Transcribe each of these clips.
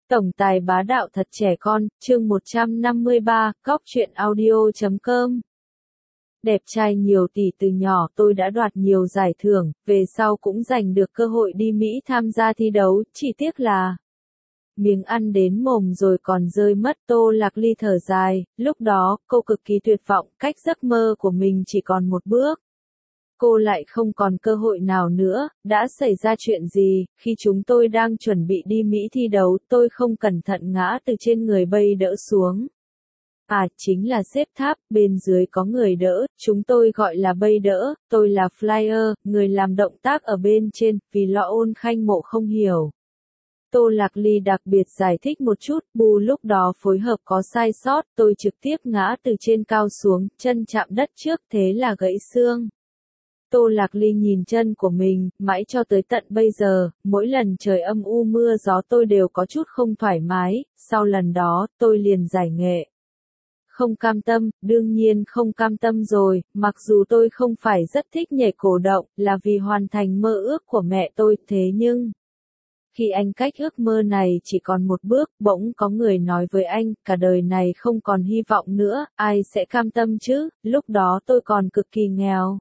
Tổng tài bá đạo thật trẻ con, chương 153, Góc truyện audio.com. Đẹp trai nhiều tỷ từ nhỏ tôi đã đoạt nhiều giải thưởng, về sau cũng giành được cơ hội đi Mỹ tham gia thi đấu, chỉ tiếc là miếng ăn đến mồm rồi còn rơi mất. Tô Lạc Ly thở dài, lúc đó, cô cực kỳ tuyệt vọng, cách giấc mơ của mình chỉ còn một bước. Cô lại không còn cơ hội nào nữa. Đã xảy ra chuyện gì? Khi chúng tôi đang chuẩn bị đi Mỹ thi đấu, tôi không cẩn thận ngã từ trên người bay đỡ xuống. À, chính là xếp tháp, bên dưới có người đỡ, chúng tôi gọi là bay đỡ, tôi là flyer, người làm động tác ở bên trên, vì lo Ôn Khanh Mộ không hiểu. Tô Lạc Ly đặc biệt giải thích một chút, bù lúc đó phối hợp có sai sót, tôi trực tiếp ngã từ trên cao xuống, chân chạm đất trước, thế là gãy xương. Tô Lạc Ly nhìn chân của mình, mãi cho tới tận bây giờ, mỗi lần trời âm u mưa gió tôi đều có chút không thoải mái, sau lần đó, tôi liền giải nghệ. Không cam tâm, đương nhiên không cam tâm rồi, mặc dù tôi không phải rất thích nhảy cổ động, là vì hoàn thành mơ ước của mẹ tôi, thế nhưng khi anh cách ước mơ này chỉ còn một bước, bỗng có người nói với anh, cả đời này không còn hy vọng nữa, ai sẽ cam tâm chứ, lúc đó tôi còn cực kỳ nghèo.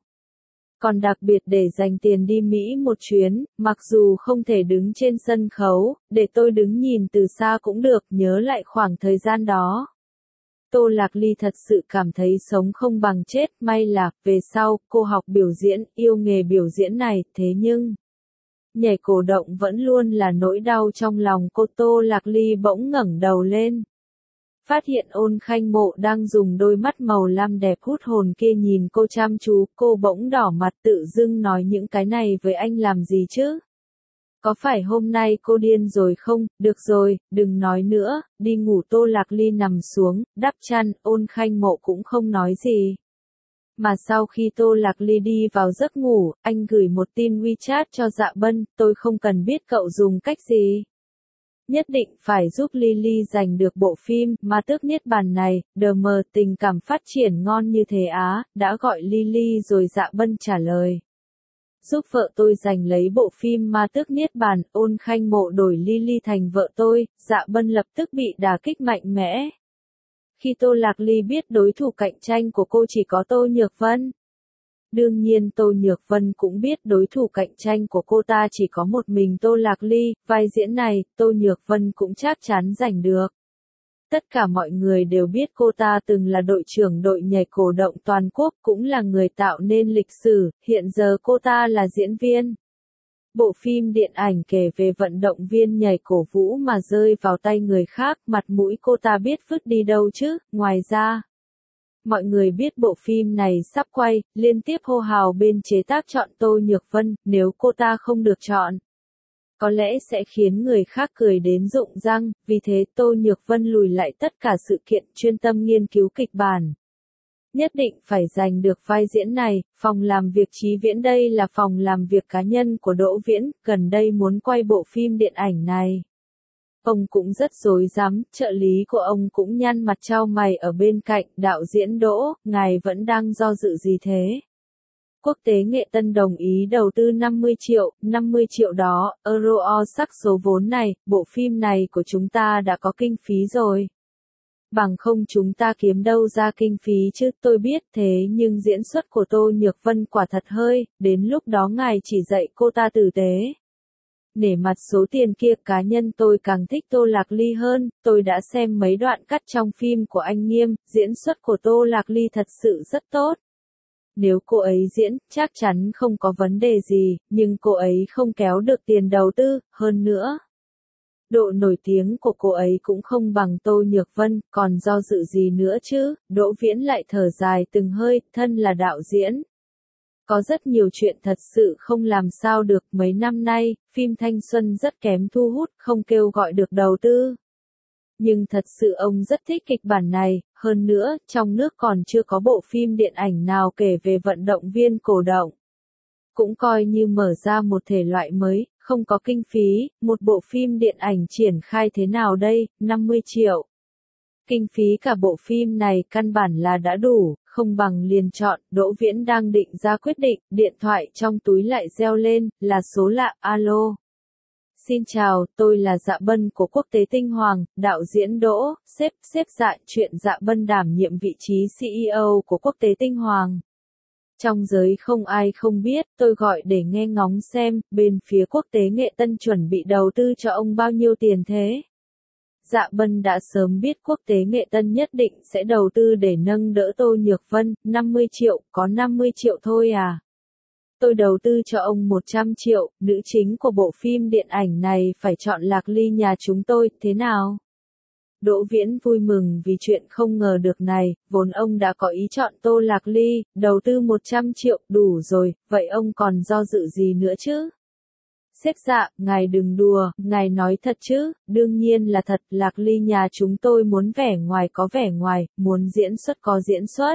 Còn đặc biệt để dành tiền đi Mỹ một chuyến, mặc dù không thể đứng trên sân khấu, để tôi đứng nhìn từ xa cũng được, nhớ lại khoảng thời gian đó. Tô Lạc Ly thật sự cảm thấy sống không bằng chết, may là, về sau, cô học biểu diễn, yêu nghề biểu diễn này, thế nhưng nhảy cổ động vẫn luôn là nỗi đau trong lòng cô. Tô Lạc Ly bỗng ngẩng đầu lên. Phát hiện Ôn Khanh Mộ đang dùng đôi mắt màu lam đẹp hút hồn kia nhìn cô chăm chú, cô bỗng đỏ mặt tự dưng nói những cái này với anh làm gì chứ? Có phải hôm nay cô điên rồi không? Được rồi, đừng nói nữa, đi ngủ. Tô Lạc Ly nằm xuống, đắp chăn, Ôn Khanh Mộ cũng không nói gì. Mà sau khi Tô Lạc Ly đi vào giấc ngủ, anh gửi một tin WeChat cho Dạ Bân, tôi không cần biết cậu dùng cách gì. Nhất định phải giúp Lily giành được bộ phim Ma Tước Niết Bàn này, đờ mờ tình cảm phát triển ngon như thế á, đã gọi Lily rồi. Dạ Bân trả lời. Giúp vợ tôi giành lấy bộ phim Ma Tước Niết Bàn, Ôn Khanh Mộ đổi Lily thành vợ tôi. Dạ Bân lập tức bị đả kích mạnh mẽ. Khi Tô Lạc Ly biết đối thủ cạnh tranh của cô chỉ có Tô Nhược Vân. Đương nhiên Tô Nhược Vân cũng biết đối thủ cạnh tranh của cô ta chỉ có một mình Tô Lạc Ly, vai diễn này, Tô Nhược Vân cũng chắc chắn giành được. Tất cả mọi người đều biết cô ta từng là đội trưởng đội nhảy cổ động toàn quốc, cũng là người tạo nên lịch sử, hiện giờ cô ta là diễn viên. Bộ phim điện ảnh kể về vận động viên nhảy cổ vũ mà rơi vào tay người khác, mặt mũi cô ta biết vứt đi đâu chứ. Ngoài ra, mọi người biết bộ phim này sắp quay, liên tiếp hô hào bên chế tác chọn Tô Nhược Vân, nếu cô ta không được chọn, có lẽ sẽ khiến người khác cười đến rụng răng, vì thế Tô Nhược Vân lùi lại tất cả sự kiện, chuyên tâm nghiên cứu kịch bản. Nhất định phải giành được vai diễn này. Phòng làm việc Chí Viễn, đây là phòng làm việc cá nhân của Đỗ Viễn, gần đây muốn quay bộ phim điện ảnh này. Ông cũng rất rối rắm, trợ lý của ông cũng nhăn mặt chau mày ở bên cạnh, đạo diễn Đỗ, ngài vẫn đang do dự gì thế? Quốc tế Nghệ Tân đồng ý đầu tư 50 triệu đó, euro sắc số vốn này, bộ phim này của chúng ta đã có kinh phí rồi. Bằng không chúng ta kiếm đâu ra kinh phí chứ, tôi biết thế nhưng diễn xuất của Tô Nhược Vân quả thật hơi, đến lúc đó ngài chỉ dạy cô ta tử tế. Nể mặt số tiền kia, cá nhân tôi càng thích Tô Lạc Ly hơn, tôi đã xem mấy đoạn cắt trong phim của anh Nghiêm, diễn xuất của Tô Lạc Ly thật sự rất tốt. Nếu cô ấy diễn, chắc chắn không có vấn đề gì, nhưng cô ấy không kéo được tiền đầu tư, hơn nữa. Độ nổi tiếng của cô ấy cũng không bằng Tô Nhược Vân, còn do dự gì nữa chứ? Đỗ Viễn lại thở dài từng hơi, thân là đạo diễn. Có rất nhiều chuyện thật sự không làm sao được, mấy năm nay, phim thanh xuân rất kém thu hút, không kêu gọi được đầu tư. Nhưng thật sự ông rất thích kịch bản này, hơn nữa, trong nước còn chưa có bộ phim điện ảnh nào kể về vận động viên cổ động. Cũng coi như mở ra một thể loại mới, không có kinh phí, một bộ phim điện ảnh triển khai thế nào đây, 50 triệu. Kinh phí cả bộ phim này căn bản là đã đủ, không bằng liền chọn. Đỗ Viễn đang định ra quyết định, điện thoại trong túi lại reo lên, là số lạ. Alo. Xin chào, tôi là Dạ Bân của Quốc tế Tinh Hoàng, đạo diễn Đỗ, xếp Dạ Chuyện Dạ Bân đảm nhiệm vị trí CEO của Quốc tế Tinh Hoàng. Trong giới không ai không biết, tôi gọi để nghe ngóng xem, bên phía Quốc tế Nghệ Tân chuẩn bị đầu tư cho ông bao nhiêu tiền thế? Dạ Bân đã sớm biết Quốc tế Nghệ Tân nhất định sẽ đầu tư để nâng đỡ Tô Nhược Vân, 50 triệu, có 50 triệu thôi à? Tôi đầu tư cho ông 100 triệu, nữ chính của bộ phim điện ảnh này phải chọn Lạc Ly nhà chúng tôi, thế nào? Đỗ Viễn vui mừng vì chuyện không ngờ được này, vốn ông đã có ý chọn Tô Lạc Ly, đầu tư 100 triệu, đủ rồi, vậy ông còn do dự gì nữa chứ? Sếp Dạ, ngài đừng đùa, ngài nói thật chứ, đương nhiên là thật, Lạc Ly nhà chúng tôi muốn vẻ ngoài có vẻ ngoài, muốn diễn xuất có diễn xuất.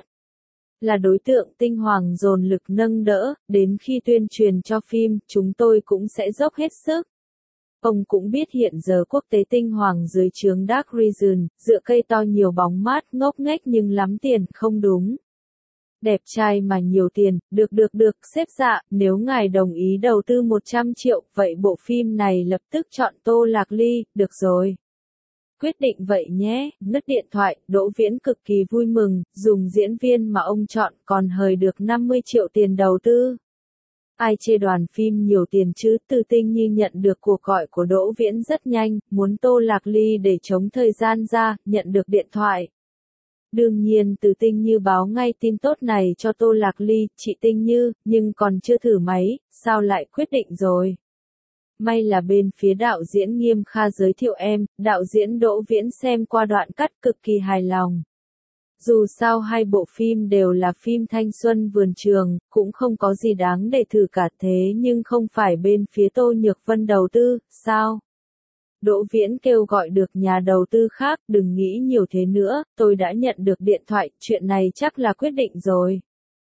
Là đối tượng Tinh Hoàng dồn lực nâng đỡ, đến khi tuyên truyền cho phim, chúng tôi cũng sẽ dốc hết sức. Ông cũng biết hiện giờ Quốc tế Tinh Hoàng dưới trướng Dark Region, dựa cây to nhiều bóng mát, ngốc nghếch nhưng lắm tiền, không đúng. Đẹp trai mà nhiều tiền, được, sếp Dạ, nếu ngài đồng ý đầu tư 100 triệu, vậy bộ phim này lập tức chọn Tô Lạc Ly, được rồi. Quyết định vậy nhé, ngắt điện thoại, Đỗ Viễn cực kỳ vui mừng, dùng diễn viên mà ông chọn còn hời được 50 triệu tiền đầu tư. Ai chê đoàn phim nhiều tiền chứ, Từ Tinh Nhi nhận được cuộc gọi của Đỗ Viễn rất nhanh, muốn Tô Lạc Ly để chống thời gian ra, nhận được điện thoại. Đương nhiên Từ Tinh Như báo ngay tin tốt này cho Tô Lạc Ly, chị Tinh Như, nhưng còn chưa thử máy, sao lại quyết định rồi? May là bên phía đạo diễn Nghiêm Kha giới thiệu em, đạo diễn Đỗ Viễn xem qua đoạn cắt cực kỳ hài lòng. Dù sao hai bộ phim đều là phim thanh xuân vườn trường, cũng không có gì đáng để thử cả thế nhưng không phải bên phía Tô Nhược Vân đầu tư, sao? Đỗ Viễn kêu gọi được nhà đầu tư khác, đừng nghĩ nhiều thế nữa, tôi đã nhận được điện thoại, chuyện này chắc là quyết định rồi.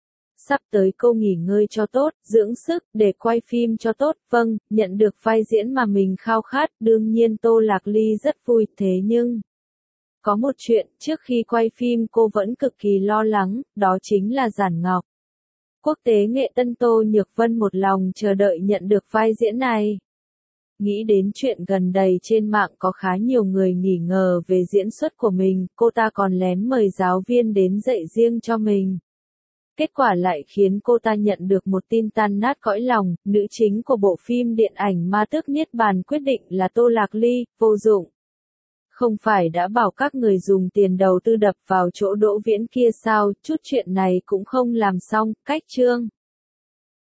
Sắp tới cô nghỉ ngơi cho tốt, dưỡng sức, để quay phim cho tốt, vâng, nhận được vai diễn mà mình khao khát, đương nhiên Tô Lạc Ly rất vui, thế nhưng... Có một chuyện, trước khi quay phim cô vẫn cực kỳ lo lắng, đó chính là Giản Ngọc. Quốc tế Nghệ Tân Tô Nhược Vân một lòng chờ đợi nhận được vai diễn này. Nghĩ đến chuyện gần đây trên mạng có khá nhiều người nghi ngờ về diễn xuất của mình, cô ta còn lén mời giáo viên đến dạy riêng cho mình. Kết quả lại khiến cô ta nhận được một tin tan nát cõi lòng, nữ chính của bộ phim điện ảnh Ma Tước Niết Bàn quyết định là Tô Lạc Ly, vô dụng. Không phải đã bảo các người dùng tiền đầu tư đập vào chỗ Đỗ Viễn kia sao, chút chuyện này cũng không làm xong, cách chương.